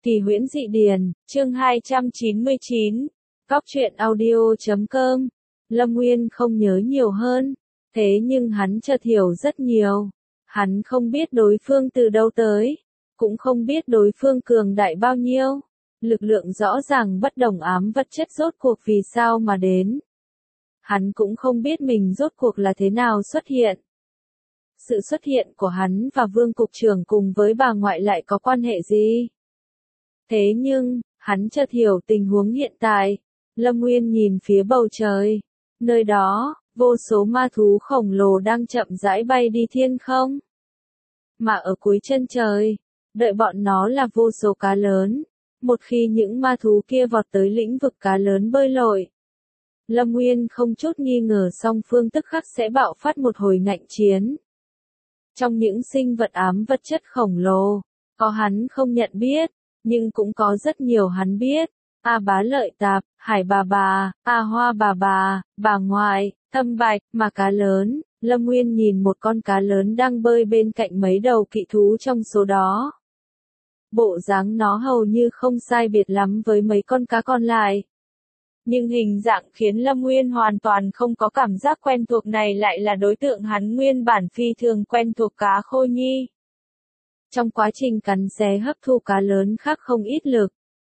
Kỳ huyễn dị điển, chương 299, Cóc truyện audio.com. Lâm Nguyên không nhớ nhiều hơn, thế nhưng hắn chợt hiểu rất nhiều. Hắn không biết đối phương từ đâu tới, cũng không biết đối phương cường đại bao nhiêu. Lực lượng rõ ràng bất đồng ám vật chất rốt cuộc vì sao mà đến. Hắn cũng không biết mình rốt cuộc là thế nào xuất hiện. Sự xuất hiện của hắn và Vương Cục trưởng cùng với bà ngoại lại có quan hệ gì? Thế nhưng, hắn chợt hiểu tình huống hiện tại. Lâm Nguyên nhìn phía bầu trời. Nơi đó, vô số ma thú khổng lồ đang chậm rãi bay đi thiên không. Mà ở cuối chân trời, đợi bọn nó là vô số cá lớn. Một khi những ma thú kia vọt tới lĩnh vực cá lớn bơi lội, Lâm Nguyên không chút nghi ngờ song phương tức khắc sẽ bạo phát một hồi ngạnh chiến. Trong những sinh vật ám vật chất khổng lồ, có hắn không nhận biết, nhưng cũng có rất nhiều hắn biết. A Bá Lợi Tạp, Hải bà, A Hoa bà ngoại, Thâm Bạch, mà cá lớn. Lâm Nguyên nhìn một con cá lớn đang bơi bên cạnh mấy đầu kỵ thú trong số đó. Bộ dáng nó hầu như không sai biệt lắm với mấy con cá còn lại. Nhưng hình dạng khiến Lâm Nguyên hoàn toàn không có cảm giác quen thuộc, này lại là đối tượng hắn nguyên bản phi thường quen thuộc, Cá Khô Nhi. Trong quá trình cắn xé hấp thu cá lớn khác không ít lực,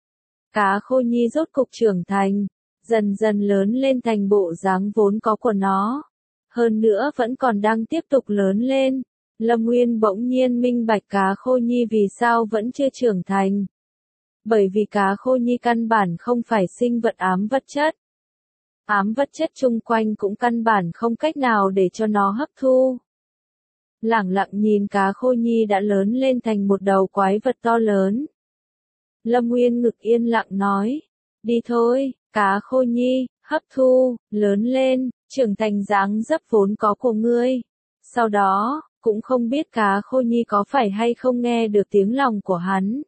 Cá Khô Nhi rốt cục trưởng thành, dần dần lớn lên thành bộ dáng vốn có của nó. Hơn nữa vẫn còn đang tiếp tục lớn lên. Lâm Nguyên bỗng nhiên minh bạch Cá Khô Nhi vì sao vẫn chưa trưởng thành. Bởi vì Cá Khô Nhi căn bản không phải sinh vật ám vật chất. Ám vật chất chung quanh cũng căn bản không cách nào để cho nó hấp thu. Lẳng lặng nhìn Cá Khô Nhi đã lớn lên thành một đầu quái vật to lớn. Lâm Nguyên ngực yên lặng nói, đi thôi, Cá Khô Nhi, hấp thu, lớn lên, trưởng thành dáng dấp vốn có của ngươi. Sau đó, cũng không biết Cá Khô Nhi có phải hay không nghe được tiếng lòng của hắn.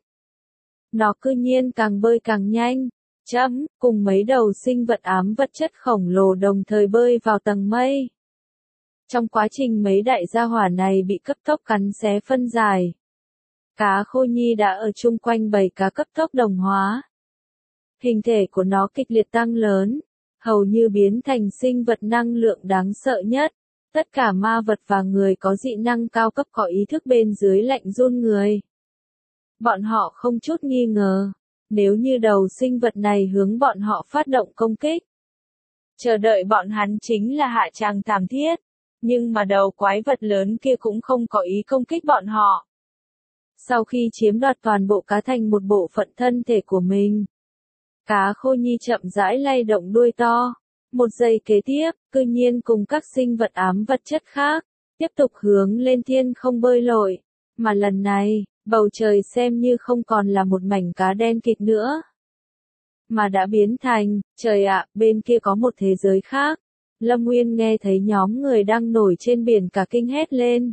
Nó cư nhiên càng bơi càng nhanh, cùng mấy đầu sinh vật ám vật chất khổng lồ đồng thời bơi vào tầng mây. Trong quá trình mấy đại gia hỏa này bị cấp tốc cắn xé phân giải, Cá Khô Nhi đã ở chung quanh bầy cá cấp tốc đồng hóa. Hình thể của nó kịch liệt tăng lớn, hầu như biến thành sinh vật năng lượng đáng sợ nhất. Tất cả ma vật và người có dị năng cao cấp có ý thức bên dưới lạnh run người. Bọn họ không chút nghi ngờ, nếu như đầu sinh vật này hướng bọn họ phát động công kích, chờ đợi bọn hắn chính là hạ tràng thảm thiết. Nhưng mà đầu quái vật lớn kia cũng không có ý công kích bọn họ. Sau khi chiếm đoạt toàn bộ cá thành một bộ phận thân thể của mình, Cá Khô Nhi chậm rãi lay động đuôi to. Một giây kế tiếp, cư nhiên cùng các sinh vật ám vật chất khác, tiếp tục hướng lên thiên không bơi lội. Mà lần này, bầu trời xem như không còn là một mảnh cá đen kịt nữa, mà đã biến thành, trời ạ, bên kia có một thế giới khác. Lâm Nguyên nghe thấy nhóm người đang nổi trên biển cả kinh hét lên.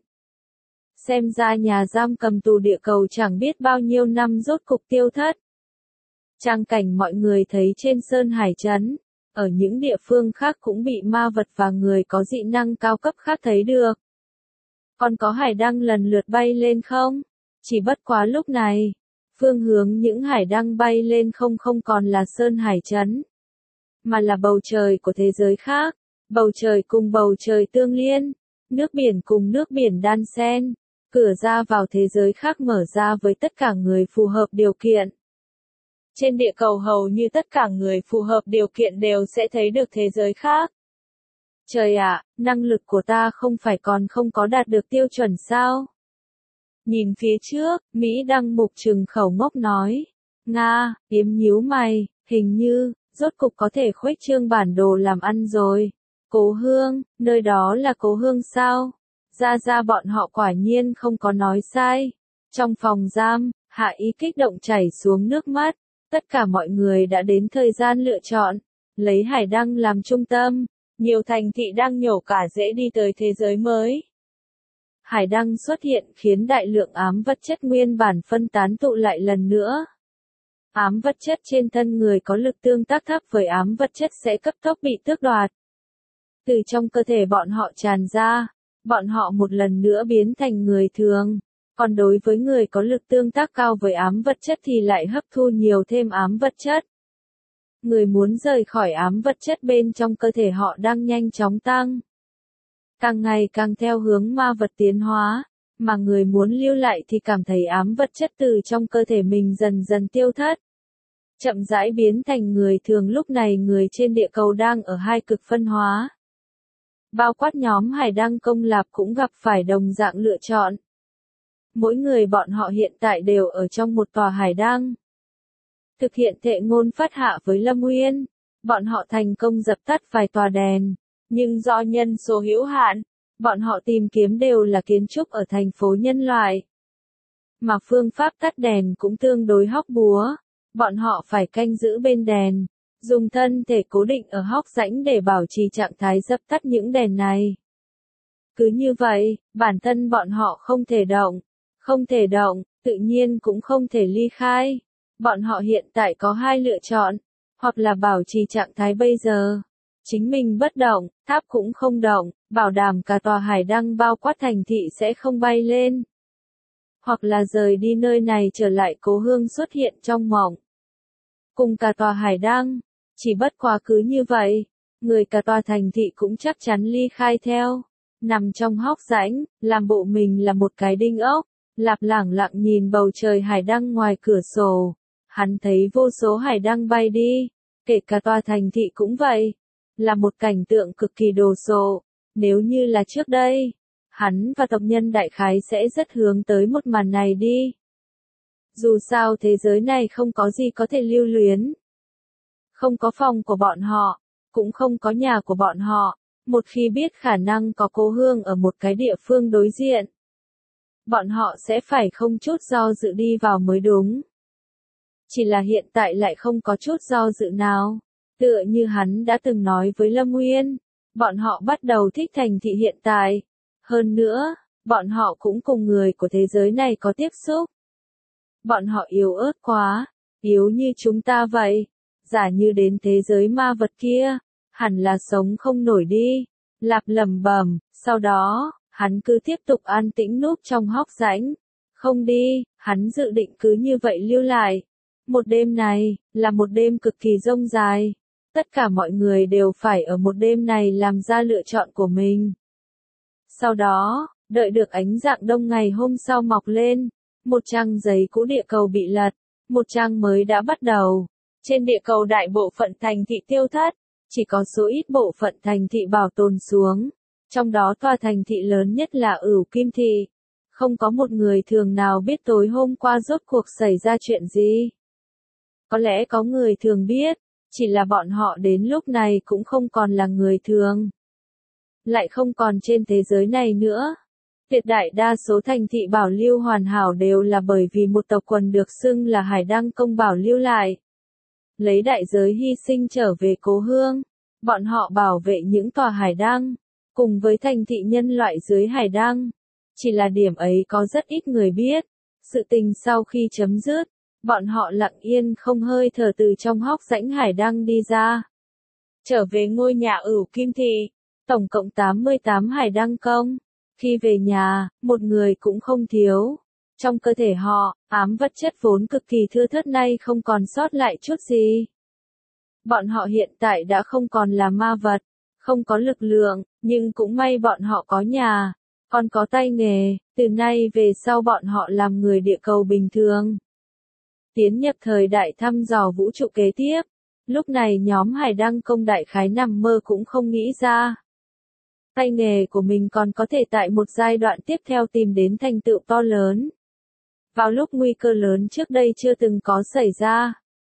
Xem ra nhà giam cầm tù địa cầu chẳng biết bao nhiêu năm rốt cục tiêu thất. Trang cảnh mọi người thấy trên Sơn Hải Trấn, ở những địa phương khác cũng bị ma vật và người có dị năng cao cấp khác thấy được. Còn có hải đăng lần lượt bay lên không? Chỉ bất quá lúc này, phương hướng những hải đăng bay lên không còn là Sơn Hải Trấn, mà là bầu trời của thế giới khác. Bầu trời cùng bầu trời tương liên, nước biển cùng nước biển đan xen, cửa ra vào thế giới khác mở ra với tất cả người phù hợp điều kiện. Trên địa cầu hầu như tất cả người phù hợp điều kiện đều sẽ thấy được thế giới khác. Trời ạ, năng lực của ta không phải còn không có đạt được tiêu chuẩn sao? Nhìn phía trước, Mỹ Đăng Mục trừng khẩu ngốc nói. Nga, Yếm nhíu mày, hình như, rốt cục có thể khuếch trương bản đồ làm ăn rồi. Cố Hương, nơi đó là Cố Hương sao? Ra bọn họ quả nhiên không có nói sai. Trong phòng giam, Hạ Ý kích động chảy xuống nước mắt. Tất cả mọi người đã đến thời gian lựa chọn, lấy hải đăng làm trung tâm. Nhiều thành thị đang nhổ cả rễ đi tới thế giới mới. Hải đăng xuất hiện khiến đại lượng ám vật chất nguyên bản phân tán tụ lại lần nữa. Ám vật chất trên thân người có lực tương tác thấp với ám vật chất sẽ cấp tốc bị tước đoạt. Từ trong cơ thể bọn họ tràn ra, bọn họ một lần nữa biến thành người thường. Còn đối với người có lực tương tác cao với ám vật chất thì lại hấp thu nhiều thêm ám vật chất. Người muốn rời khỏi ám vật chất bên trong cơ thể họ đang nhanh chóng tăng. Càng ngày càng theo hướng ma vật tiến hóa, mà người muốn lưu lại thì cảm thấy ám vật chất từ trong cơ thể mình dần dần tiêu thất. Chậm rãi biến thành người thường. Lúc này người trên địa cầu đang ở hai cực phân hóa. Bao quát nhóm Hải Đăng Công Lạp cũng gặp phải đồng dạng lựa chọn. Mỗi người bọn họ hiện tại đều ở trong một tòa hải đăng. Thực hiện thệ ngôn phát hạ với Lâm Nguyên, bọn họ thành công dập tắt vài tòa đèn, nhưng do nhân số hữu hạn, bọn họ tìm kiếm đều là kiến trúc ở thành phố nhân loại. Mà phương pháp tắt đèn cũng tương đối hóc búa, bọn họ phải canh giữ bên đèn, dùng thân thể cố định ở hốc rãnh để bảo trì trạng thái dập tắt những đèn này. Cứ như vậy, bản thân bọn họ không thể động, tự nhiên cũng không thể ly khai. Bọn họ hiện tại có hai lựa chọn, hoặc là bảo trì trạng thái bây giờ, chính mình bất động, tháp cũng không động, bảo đảm cả tòa hải đăng bao quát thành thị sẽ không bay lên. Hoặc là rời đi nơi này trở lại cố hương xuất hiện trong mộng. Cùng cả tòa hải đăng, chỉ bất quá cứ như vậy, người cả tòa thành thị cũng chắc chắn ly khai theo. Nằm trong hốc rãnh, làm bộ mình là một cái đinh ốc, Lạp lẳng lặng nhìn bầu trời hải đăng ngoài cửa sổ. Hắn thấy vô số hải đăng bay đi, kể cả tòa thành thị cũng vậy. Là một cảnh tượng cực kỳ đồ sộ. Nếu như là trước đây, hắn và tộc nhân đại khái sẽ rất hướng tới một màn này đi. Dù sao thế giới này không có gì có thể lưu luyến. Không có phòng của bọn họ, cũng không có nhà của bọn họ. Một khi biết khả năng có cố hương ở một cái địa phương đối diện, bọn họ sẽ phải không chút do dự đi vào mới đúng. Chỉ là hiện tại lại không có chút do dự nào. Tựa như hắn đã từng nói với Lâm Nguyên, bọn họ bắt đầu thích thành thị hiện tại. Hơn nữa, bọn họ cũng cùng người của thế giới này có tiếp xúc. Bọn họ yếu ớt quá, yếu như chúng ta vậy. Giả như đến thế giới ma vật kia, hẳn là sống không nổi đi. Lạp lẩm bẩm, sau đó, hắn cứ tiếp tục an tĩnh núp trong hốc rãnh. Không đi, hắn dự định cứ như vậy lưu lại. Một đêm này, là một đêm cực kỳ rông dài. Tất cả mọi người đều phải ở một đêm này làm ra lựa chọn của mình. Sau đó, đợi được ánh rạng đông ngày hôm sau mọc lên, một trang giấy cũ địa cầu bị lật, một trang mới đã bắt đầu. Trên địa cầu đại bộ phận thành thị tiêu thất, chỉ có số ít bộ phận thành thị bảo tồn xuống. Trong đó tòa thành thị lớn nhất là Ửu Kim Thị. Không có một người thường nào biết tối hôm qua rốt cuộc xảy ra chuyện gì. Có lẽ có người thường biết, chỉ là bọn họ đến lúc này cũng không còn là người thường. Lại không còn trên thế giới này nữa. Tuyệt đại đa số thành thị bảo lưu hoàn hảo đều là bởi vì một tộc quần được xưng là Hải Đăng Công bảo lưu lại. Lấy đại giới hy sinh trở về cố hương, bọn họ bảo vệ những tòa hải đăng, cùng với thành thị nhân loại dưới hải đăng. Chỉ là điểm ấy có rất ít người biết. Sự tình sau khi chấm dứt, bọn họ lặng yên không hơi thở từ trong hốc rãnh hải đăng đi ra. Trở về ngôi nhà Ửu Kim Thị, tổng cộng 88 hải đăng công. Khi về nhà, một người cũng không thiếu. Trong cơ thể họ, ám vật chất vốn cực kỳ thưa thớt nay không còn sót lại chút gì. Bọn họ hiện tại đã không còn là ma vật, không có lực lượng, nhưng cũng may bọn họ có nhà, còn có tay nghề, từ nay về sau bọn họ làm người địa cầu bình thường. Tiến nhập thời đại thăm dò vũ trụ kế tiếp, lúc này nhóm Hải Đăng Công đại khái nằm mơ cũng không nghĩ ra. Tay nghề của mình còn có thể tại một giai đoạn tiếp theo tìm đến thành tựu to lớn. Vào lúc nguy cơ lớn trước đây chưa từng có xảy ra.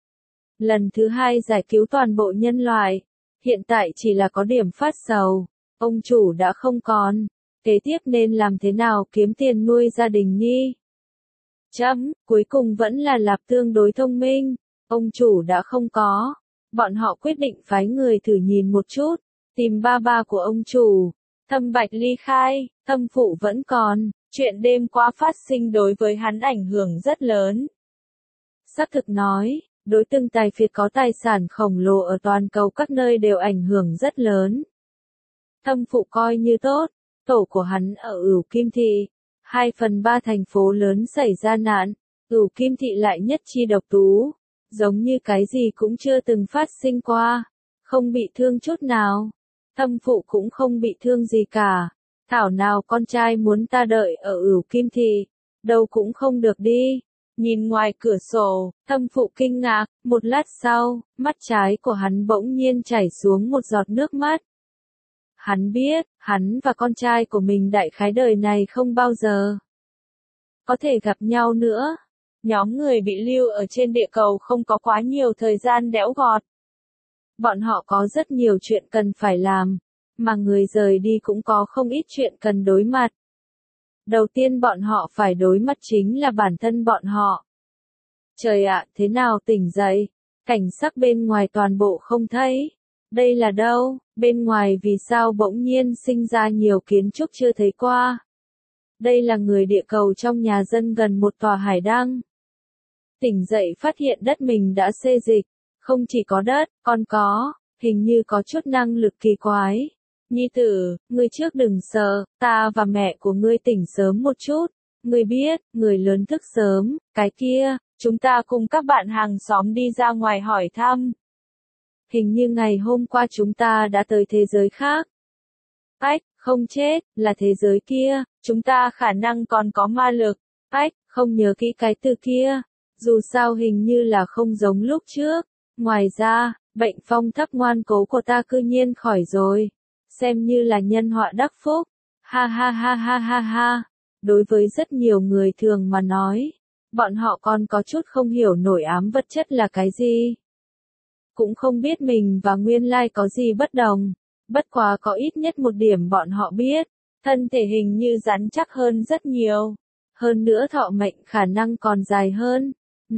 Lần thứ hai giải cứu toàn bộ nhân loại. Hiện tại chỉ là có điểm phát sầu. Ông chủ đã không còn. Kế tiếp nên làm thế nào kiếm tiền nuôi gia đình nhi? Cuối cùng vẫn là Lạp tương đối thông minh. Ông chủ đã không có. Bọn họ quyết định phái người thử nhìn một chút. Tìm ba ba của ông chủ. Thâm Bạch ly khai, Thâm Phụ vẫn còn. Chuyện đêm qua phát sinh đối với hắn ảnh hưởng rất lớn. Xác thực nói, đối tượng tài phiệt có tài sản khổng lồ ở toàn cầu các nơi đều ảnh hưởng rất lớn. Thâm Phụ coi như tốt, tổ của hắn ở Ửu Kim Thị, 2/3 thành phố lớn xảy ra nạn, Cửu Kim Thị lại nhất chi độc tú, giống như cái gì cũng chưa từng phát sinh qua, không bị thương chút nào. Thâm Phụ cũng không bị thương gì cả, thảo nào con trai muốn ta đợi ở Cửu Kim Thị, đâu cũng không được đi. Nhìn ngoài cửa sổ, Thâm Phụ kinh ngạc, một lát sau, mắt trái của hắn bỗng nhiên chảy xuống một giọt nước mắt. Hắn biết, hắn và con trai của mình đại khái đời này không bao giờ có thể gặp nhau nữa. Nhóm người bị lưu ở trên địa cầu không có quá nhiều thời gian đẽo gọt. Bọn họ có rất nhiều chuyện cần phải làm, mà người rời đi cũng có không ít chuyện cần đối mặt. Đầu tiên bọn họ phải đối mặt chính là bản thân bọn họ. Trời ạ, thế nào tỉnh dậy? Cảnh sắc bên ngoài toàn bộ không thấy. Đây là đâu? Bên ngoài vì sao bỗng nhiên sinh ra nhiều kiến trúc chưa thấy qua? Đây là người địa cầu trong nhà dân gần một tòa hải đăng. Tỉnh dậy phát hiện đất mình đã xê dịch. Không chỉ có đất, còn có, hình như có chút năng lực kỳ quái. Nhi tử, ngươi trước đừng sợ, ta và mẹ của ngươi tỉnh sớm một chút. Ngươi biết, người lớn thức sớm, cái kia, chúng ta cùng các bạn hàng xóm đi ra ngoài hỏi thăm. Hình như ngày hôm qua chúng ta đã tới thế giới khác. Ách, không chết, là thế giới kia, chúng ta khả năng còn có ma lực. Ách, không nhớ kỹ cái từ kia. Dù sao hình như là không giống lúc trước. Ngoài ra, bệnh phong thấp ngoan cố của ta cư nhiên khỏi rồi. Xem như là nhân họa đắc phúc. Ha ha ha ha ha ha. Đối với rất nhiều người thường mà nói, bọn họ còn có chút không hiểu nổi ám vật chất là cái gì. Cũng không biết mình và nguyên lai có gì bất đồng. Bất quá có ít nhất một điểm bọn họ biết. Thân thể hình như rắn chắc hơn rất nhiều. Hơn nữa thọ mệnh khả năng còn dài hơn.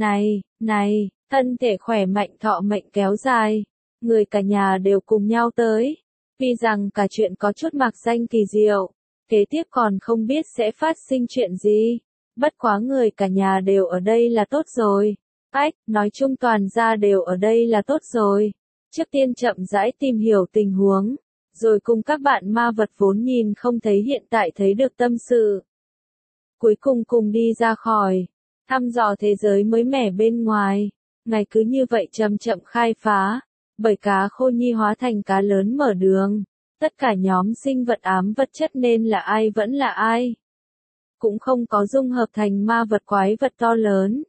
Này, thân thể khỏe mạnh thọ mệnh kéo dài. Người cả nhà đều cùng nhau tới. Vì rằng cả chuyện có chút mạc danh kỳ diệu. Kế tiếp còn không biết sẽ phát sinh chuyện gì. Bất quá người cả nhà đều ở đây là tốt rồi. Ách, nói chung toàn gia đều ở đây là tốt rồi. Trước tiên chậm rãi tìm hiểu tình huống. Rồi cùng các bạn ma vật vốn nhìn không thấy hiện tại thấy được tâm sự. Cuối cùng cùng đi ra khỏi. Thăm dò thế giới mới mẻ bên ngoài. Ngày cứ như vậy chậm chậm khai phá. Bởi cá khô nhi hóa thành cá lớn mở đường. Tất cả nhóm sinh vật ám vật chất nên là ai vẫn là ai. Cũng không có dung hợp thành ma vật quái vật to lớn.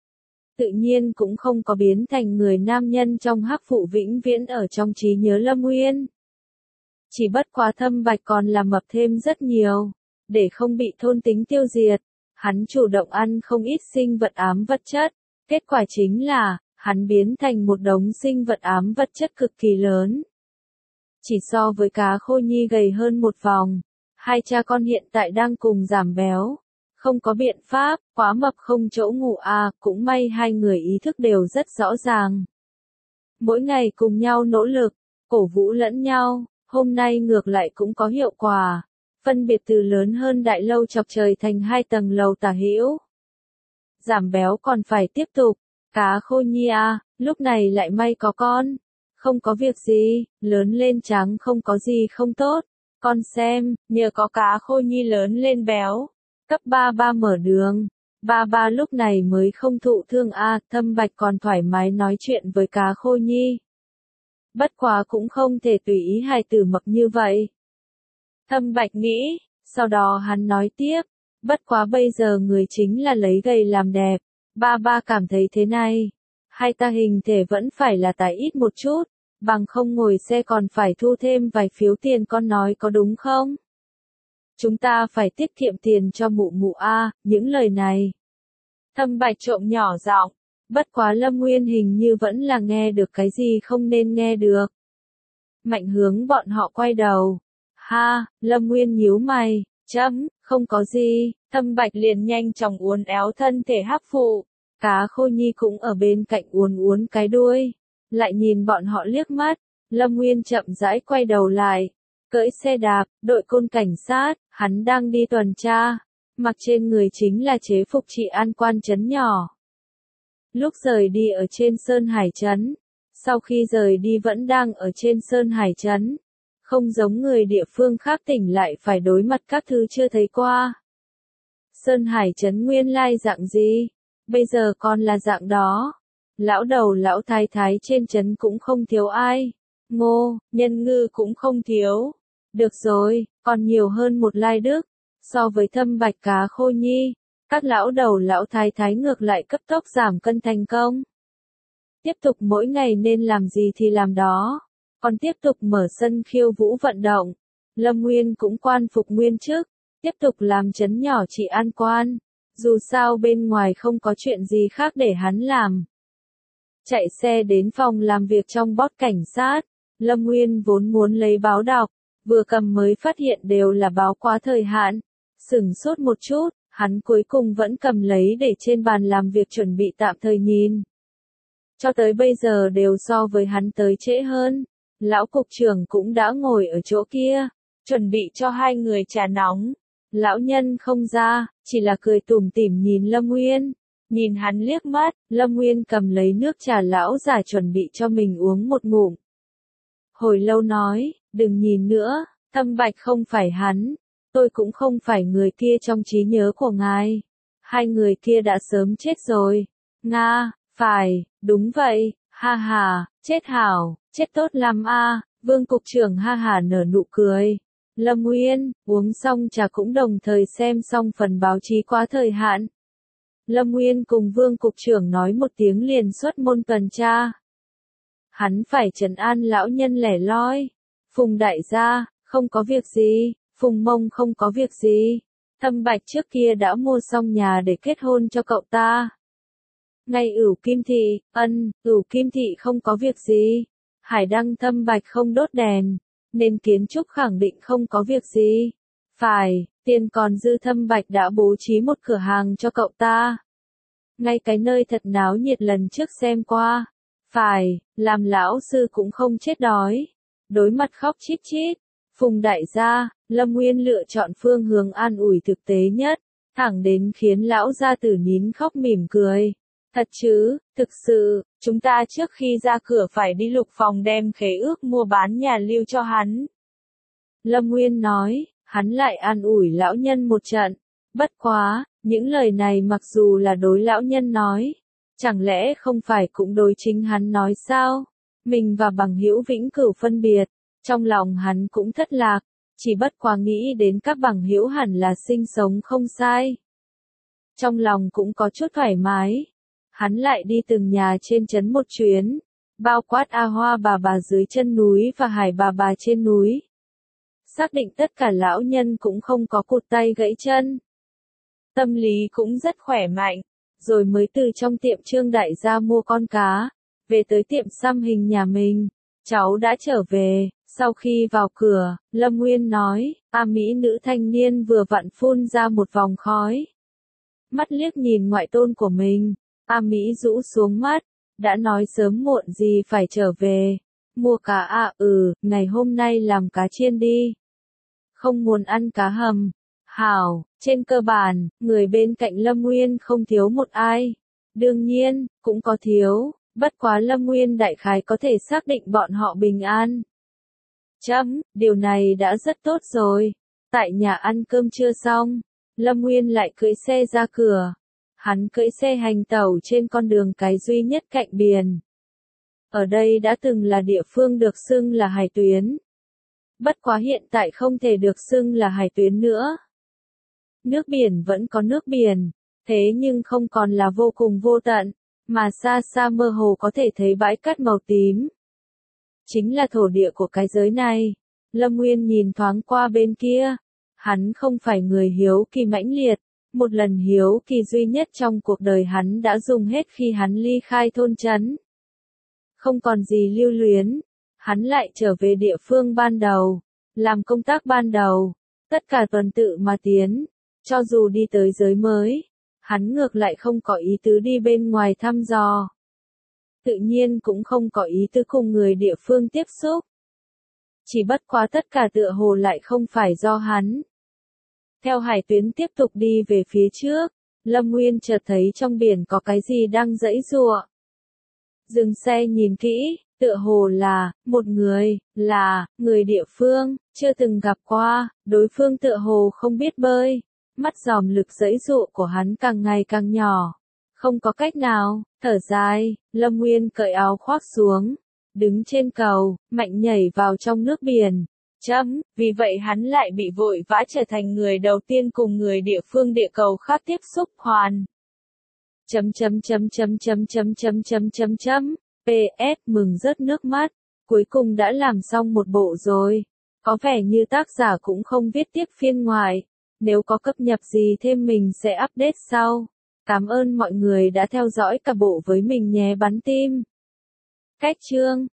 Tự nhiên cũng không có biến thành người nam nhân trong hắc phụ vĩnh viễn ở trong trí nhớ Lâm Nguyên. Chỉ bất quá Thâm Bạch còn là mập thêm rất nhiều. Để không bị thôn tính tiêu diệt, hắn chủ động ăn không ít sinh vật ám vật chất. Kết quả chính là, hắn biến thành một đống sinh vật ám vật chất cực kỳ lớn. Chỉ so với cá khô nhi gầy hơn một vòng, hai cha con hiện tại đang cùng giảm béo. Không có biện pháp, quá mập không chỗ ngủ à, cũng may hai người ý thức đều rất rõ ràng. Mỗi ngày cùng nhau nỗ lực, cổ vũ lẫn nhau, hôm nay ngược lại cũng có hiệu quả. Phân biệt từ lớn hơn đại lâu chọc trời thành 2 tầng lầu tả hữu. Giảm béo còn phải tiếp tục, cá khô nhi à, lúc này lại may có con. Không có việc gì, lớn lên trắng không có gì không tốt. Con xem, nhờ có cá khô nhi lớn lên béo. Cấp 33 mở đường. 33 lúc này mới không thụ thương a, Thâm Bạch còn thoải mái nói chuyện với cá khô nhi. Bất quá cũng không thể tùy ý hài tử mập như vậy. Thâm Bạch nghĩ, sau đó hắn nói tiếp, bất quá bây giờ người chính là lấy gầy làm đẹp. Ba cảm thấy thế này, hai ta hình thể vẫn phải là tài ít một chút, bằng không ngồi xe còn phải thu thêm vài phiếu tiền, con nói có đúng không? Chúng ta phải tiết kiệm tiền cho mụ mụ a, những lời này. Thâm Bạch trộm nhỏ giọng, bất quá Lâm Nguyên hình như vẫn là nghe được cái gì không nên nghe được. Mạnh hướng bọn họ quay đầu. Ha, Lâm Nguyên nhíu mày, không có gì, Thâm Bạch liền nhanh chóng uốn éo thân thể hắc phụ. Cá khô nhi cũng ở bên cạnh uốn cái đuôi. Lại nhìn bọn họ liếc mắt, Lâm Nguyên chậm rãi quay đầu lại. Cưỡi xe đạp, đội côn cảnh sát, hắn đang đi tuần tra. Mặc trên người chính là chế phục trị an quan trấn nhỏ. Lúc rời đi ở trên Sơn Hải Trấn. Sau khi rời đi vẫn đang ở trên Sơn Hải Trấn. Không giống người địa phương khác tỉnh lại phải đối mặt các thứ chưa thấy qua. Sơn Hải trấn nguyên lai dạng gì? Bây giờ còn là dạng đó. Lão đầu lão thái thái trên trấn cũng không thiếu ai. Ngô, Nhân Ngư cũng không thiếu. Được rồi, còn nhiều hơn một lai đức. So với Thâm Bạch Cá Khô Nhi, các lão đầu lão thái thái ngược lại cấp tốc giảm cân thành công. Tiếp tục mỗi ngày nên làm gì thì làm đó. Còn tiếp tục mở sân khiêu vũ vận động. Lâm Nguyên cũng quan phục nguyên chức, tiếp tục làm trấn nhỏ trị an quan. Dù sao bên ngoài không có chuyện gì khác để hắn làm. Chạy xe đến phòng làm việc trong bót cảnh sát. Lâm Nguyên vốn muốn lấy báo đọc, vừa cầm mới phát hiện đều là báo quá thời hạn. Sửng sốt một chút, hắn cuối cùng vẫn cầm lấy để trên bàn làm việc chuẩn bị tạm thời nhìn. Cho tới bây giờ đều so với hắn tới trễ hơn. Lão cục trưởng cũng đã ngồi ở chỗ kia, chuẩn bị cho hai người trà nóng. Lão nhân không ra, chỉ là cười tủm tỉm nhìn Lâm Nguyên. Nhìn hắn liếc mắt, Lâm Nguyên cầm lấy nước trà lão già chuẩn bị cho mình uống một ngụm. Hồi lâu nói, đừng nhìn nữa, Thâm Bạch không phải hắn, tôi cũng không phải người kia trong trí nhớ của ngài. Hai người kia đã sớm chết rồi. Nga, phải, đúng vậy, ha ha, chết hảo, chết tốt lắm a. Vương cục trưởng ha ha nở nụ cười. Lâm Nguyên, uống xong trà cũng đồng thời xem xong phần báo chí quá thời hạn. Lâm Nguyên cùng Vương cục trưởng nói một tiếng liền xuất môn tuần tra. Hắn phải trấn an lão nhân lẻ loi. Phùng đại gia, không có việc gì, Phùng Mông không có việc gì. Thâm Bạch trước kia đã mua xong nhà để kết hôn cho cậu ta. Ngay Ửu Kim Thị, Ửu Kim Thị không có việc gì. Hải Đăng Thâm Bạch không đốt đèn, nên kiến trúc khẳng định không có việc gì. Phải, tiền còn dư Thâm Bạch đã bố trí một cửa hàng cho cậu ta. Ngay cái nơi thật náo nhiệt lần trước xem qua. Phải, làm lão sư cũng không chết đói. Đối mặt khóc chít chít. Phùng đại gia, Lâm Nguyên lựa chọn phương hướng an ủi thực tế nhất, thẳng đến khiến lão gia tử nín khóc mỉm cười. Thật chứ, thực sự, chúng ta trước khi ra cửa phải đi Lục phòng đem khế ước mua bán nhà lưu cho hắn. Lâm Nguyên nói, hắn lại an ủi lão nhân một trận. Bất quá, những lời này mặc dù là đối lão nhân nói, chẳng lẽ không phải cũng đối chính hắn nói sao? Mình và bằng hữu vĩnh cửu phân biệt, trong lòng hắn cũng thất lạc, chỉ bất quá nghĩ đến các bằng hữu hẳn là sinh sống không sai. Trong lòng cũng có chút thoải mái. Hắn lại đi từng nhà trên trấn một chuyến, bao quát A Hoa bà dưới chân núi và Hải bà trên núi. Xác định tất cả lão nhân cũng không có cụt tay gãy chân. Tâm lý cũng rất khỏe mạnh, rồi mới từ trong tiệm Trương đại gia mua con cá, về tới tiệm xăm hình nhà mình. Cháu đã trở về, sau khi vào cửa, Lâm Nguyên nói, mỹ nữ thanh niên vừa vặn phun ra một vòng khói. Mắt liếc nhìn ngoại tôn của mình. Mỹ rũ xuống mắt, đã nói sớm muộn gì phải trở về. Mua cá ngày hôm nay làm cá chiên đi. Không muốn ăn cá hầm. Hảo, trên cơ bản, người bên cạnh Lâm Nguyên không thiếu một ai. Đương nhiên, cũng có thiếu, bất quá Lâm Nguyên đại khái có thể xác định bọn họ bình an. Điều này đã rất tốt rồi. Tại nhà ăn cơm trưa xong, Lâm Nguyên lại cưỡi xe ra cửa. Hắn cưỡi xe hành tẩu trên con đường cái duy nhất cạnh biển. Ở đây đã từng là địa phương được xưng là hải tuyến. Bất quá hiện tại không thể được xưng là hải tuyến nữa. Nước biển vẫn có nước biển, thế nhưng không còn là vô cùng vô tận, mà xa xa mơ hồ có thể thấy bãi cát màu tím. Chính là thổ địa của cái giới này. Lâm Nguyên nhìn thoáng qua bên kia. Hắn không phải người hiếu kỳ mãnh liệt. Một lần hiếu kỳ duy nhất trong cuộc đời hắn đã dùng hết khi hắn ly khai thôn trấn. Không còn gì lưu luyến. Hắn lại trở về địa phương ban đầu. Làm công tác ban đầu. Tất cả tuần tự mà tiến. Cho dù đi tới giới mới. Hắn ngược lại không có ý tứ đi bên ngoài thăm dò. Tự nhiên cũng không có ý tứ cùng người địa phương tiếp xúc. Chỉ bất quá tất cả tựa hồ lại không phải do hắn. Theo hải tuyến tiếp tục đi về phía trước, Lâm Nguyên chợt thấy trong biển có cái gì đang giãy giụa. Dừng xe nhìn kỹ, tựa hồ là một người, là người địa phương, chưa từng gặp qua, đối phương tựa hồ không biết bơi, mắt dòm lực giãy giụa của hắn càng ngày càng nhỏ. Không có cách nào, thở dài, Lâm Nguyên cởi áo khoác xuống, đứng trên cầu, mạnh nhảy vào trong nước biển. Vì vậy hắn lại bị vội vã trở thành người đầu tiên cùng người địa phương địa cầu khác tiếp xúc hoàn. PS mừng rớt nước mắt, cuối cùng đã làm xong một bộ rồi. Có vẻ như tác giả cũng không viết tiếp phiên ngoài. Nếu có cập nhật gì thêm mình sẽ update sau. Cảm ơn mọi người đã theo dõi cả bộ với mình nhé. Bắn tim. Cách chương